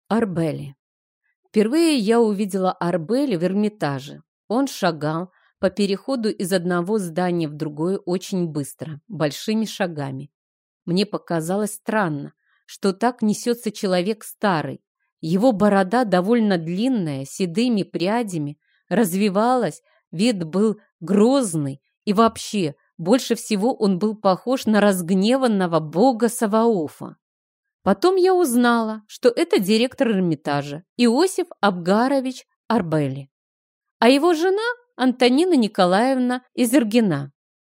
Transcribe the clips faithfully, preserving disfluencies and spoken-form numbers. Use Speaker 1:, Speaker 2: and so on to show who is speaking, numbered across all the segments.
Speaker 1: Арбели. Впервые я увидела Арбели в Эрмитаже. Он шагал по переходу из одного здания в другое очень быстро, большими шагами. Мне показалось странно, что так несется человек старый. Его борода, довольно длинная, седыми прядями, развивалась, вид был грозный, и вообще, больше всего он был похож на разгневанного бога Саваофа. Потом я узнала, что это директор Эрмитажа Иосиф Абгарович Арбели, а его жена Антонина Николаевна Изергина.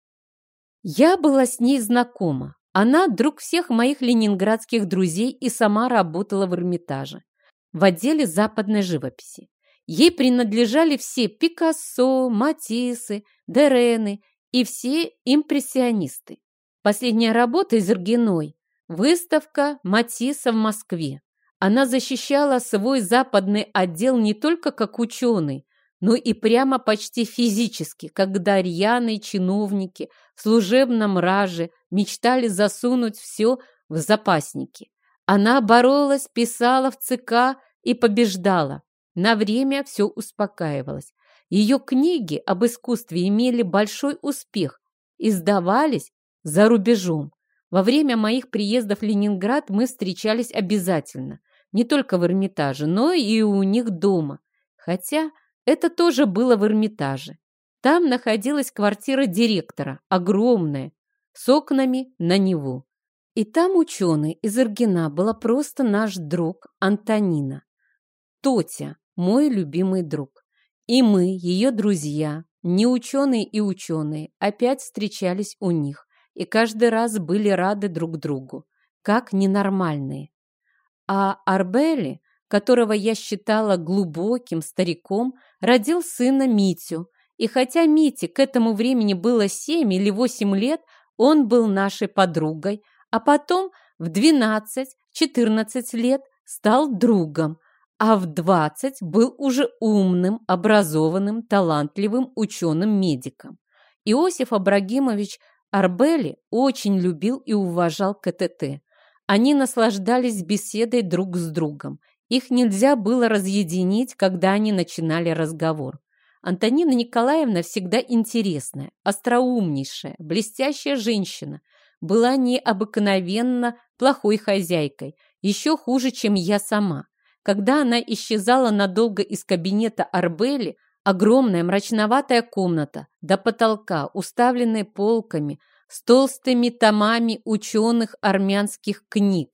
Speaker 1: Я была с ней знакома. Она друг всех моих ленинградских друзей и сама работала в Эрмитаже, в отделе западной живописи. Ей принадлежали все Пикассо, Матиссы, Дерены и все импрессионисты. Последняя работа Изергиной – выставка Матисса в Москве. Она защищала свой западный отдел не только как ученый, но и прямо почти физически, когда рьяные чиновники в служебном раже мечтали засунуть все в запасники. Она боролась, писала в ЦК и побеждала. На время все успокаивалось. Ее книги об искусстве имели большой успех, издавались за рубежом. Во время моих приездов в Ленинград мы встречались обязательно, не только в Эрмитаже, но и у них дома. Хотя это тоже было в Эрмитаже. Там находилась квартира директора, огромная, с окнами на Неву. И там ученый из Иргина была просто наш друг Антонина. Тотя, мой любимый друг. И мы, ее друзья, не ученые и ученые, опять встречались у них. И каждый раз были рады друг другу, как ненормальные. А Арбели, которого я считала глубоким стариком, родил сына Митю. И хотя Мите к этому времени было семь или восемь лет, он был нашей подругой, а потом в двенадцать-четырнадцать лет стал другом, а в двадцать был уже умным, образованным, талантливым ученым-медиком. Иосиф Абрагимович Арбели очень любил и уважал КТТ. Они наслаждались беседой друг с другом. Их нельзя было разъединить, когда они начинали разговор. Антонина Николаевна всегда интересная, остроумнейшая, блестящая женщина, была необыкновенно плохой хозяйкой, еще хуже, чем я сама. Когда она исчезала надолго из кабинета Арбели, огромная мрачноватая комната до потолка, уставленная полками с толстыми томами ученых армянских книг.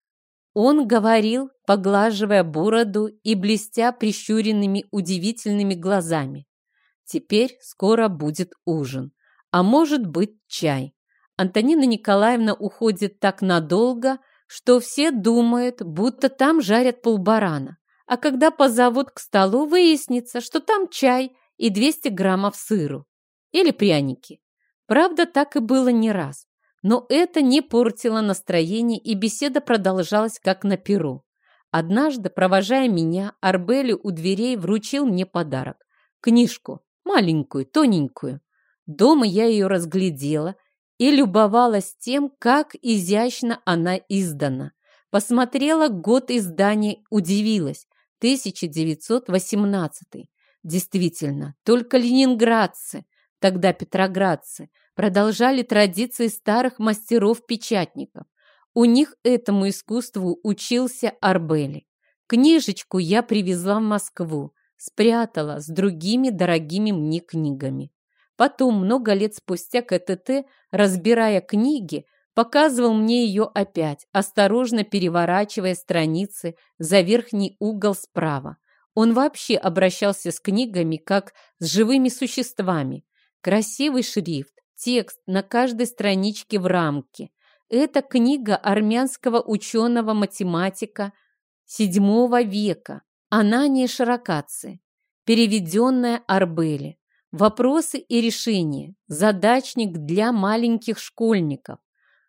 Speaker 1: Он говорил, поглаживая бороду и блестя прищуренными удивительными глазами. Теперь скоро будет ужин, а может быть чай. Антонина Николаевна уходит так надолго, что все думают, будто там жарят полбарана. А когда позовут к столу, выяснится, что там чай и двести граммов сыру. Или пряники. Правда, так и было не раз. Но это не портило настроение, и беседа продолжалась как на перу. Однажды, провожая меня, Арбели у дверей вручил мне подарок. Книжку, маленькую, тоненькую. Дома я ее разглядела и любовалась тем, как изящно она издана. Посмотрела год издания, удивилась. тысяча девятьсот восемнадцатый. Действительно, только ленинградцы, тогда петроградцы, продолжали традиции старых мастеров-печатников. У них этому искусству учился Арбели. Книжечку я привезла в Москву, спрятала с другими дорогими мне книгами. Потом, много лет спустя, КТТ, разбирая книги, показывал мне ее опять, осторожно переворачивая страницы за верхний угол справа. Он вообще обращался с книгами, как с живыми существами. Красивый шрифт, текст на каждой страничке в рамке. Это книга армянского ученого-математика седьмого века Анания Шаракадзе, переведенная Арбели. Вопросы и решения. Задачник для маленьких школьников.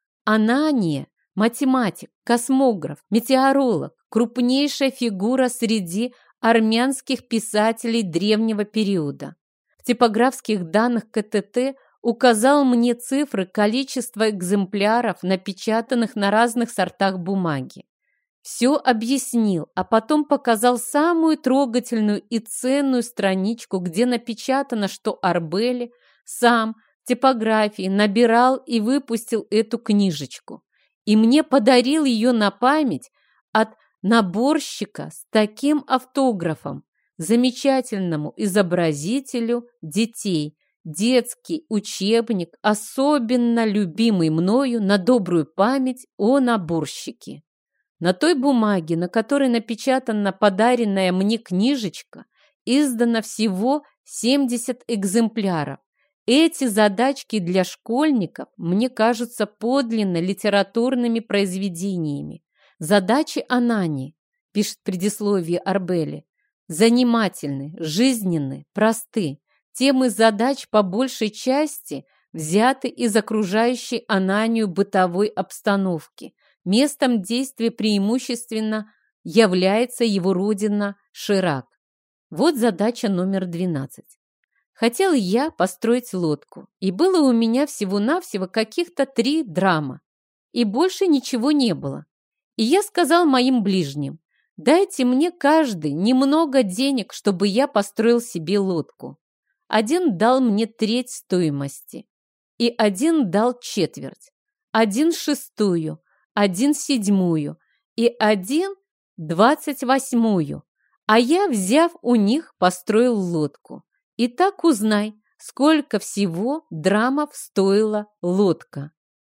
Speaker 1: Анания – математик, космограф, метеоролог, крупнейшая фигура среди армянских писателей древнего периода. В типографских данных КТТ указал мне цифры количества экземпляров, напечатанных на разных сортах бумаги. все объяснил, а потом показал самую трогательную и ценную страничку, где напечатано, что Арбели сам в типографии набирал и выпустил эту книжечку. И мне подарил ее на память от наборщика с таким автографом, замечательному изобразителю детей. Детский учебник, особенно любимый мною на добрую память о наборщике. На той бумаге, на которой напечатана подаренная мне книжечка, издано всего семьдесят экземпляров. Эти задачки для школьников мне кажутся подлинно литературными произведениями. Задачи Анани, пишет в предисловии Арбели, занимательны, жизненны, просты. Темы задач по большей части взяты из окружающей Ананию бытовой обстановки. Местом действия преимущественно является его родина Ширак. Вот задача номер двенадцать. Хотел я построить лодку, и было у меня всего-навсего каких-то три драма, и больше ничего не было. И я сказал моим ближним: дайте мне каждый немного денег, чтобы я построил себе лодку. Один дал мне треть стоимости, и один дал четверть, один шестую, один седьмую и один двадцать восьмую, а я, взяв у них, построил лодку. И так узнай, сколько всего драмов стоила лодка.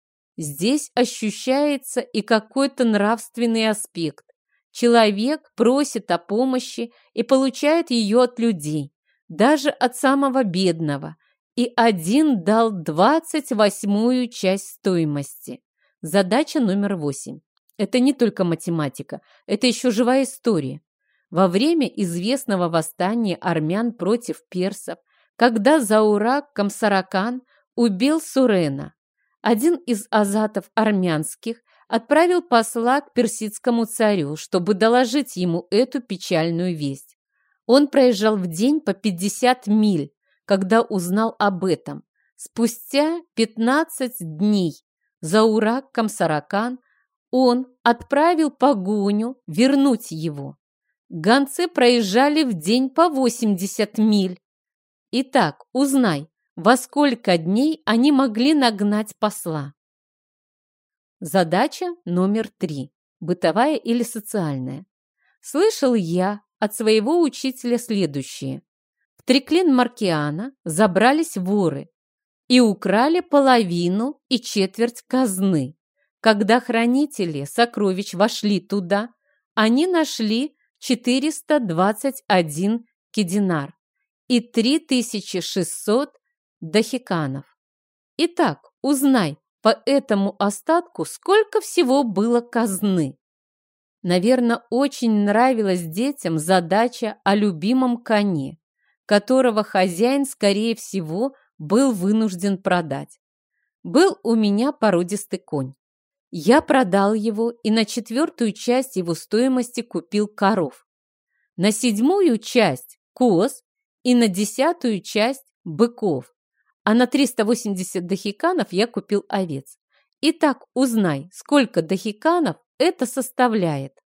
Speaker 1: Здесь ощущается и какой-то нравственный аспект. Человек просит о помощи и получает ее от людей, даже от самого бедного, и один дал двадцать восьмую часть стоимости. Задача номер восемь. Это не только математика, это еще живая история. Во время известного восстания армян против персов, когда Заурак Камсаракан убил Сурена, один из азатов армянских отправил посла к персидскому царю, чтобы доложить ему эту печальную весть. Он проезжал в день по пятьдесят миль, когда узнал об этом. Спустя пятнадцать дней Заурак Камсаракан он отправил погоню вернуть его. Гонцы проезжали в день по восемьдесят миль. Итак, узнай, во сколько дней они могли нагнать посла. Задача номер три. Бытовая или социальная. Слышал я от своего учителя следующее. В Триклин Маркиана забрались воры и украли половину и четверть казны. Когда хранители сокровищ вошли туда, они нашли четыреста двадцать один кединар и три тысячи шестьсот дахиканов. Итак, узнай по этому остатку, сколько всего было казны. Наверное, очень нравилась детям задача о любимом коне, которого хозяин, скорее всего, был вынужден продать. Был у меня породистый конь. Я продал его и на четвертую часть его стоимости купил коров, на седьмую часть коз и на десятую часть быков, а на триста восемьдесят дахиканов я купил овец. Итак, узнай, сколько дахиканов это составляет.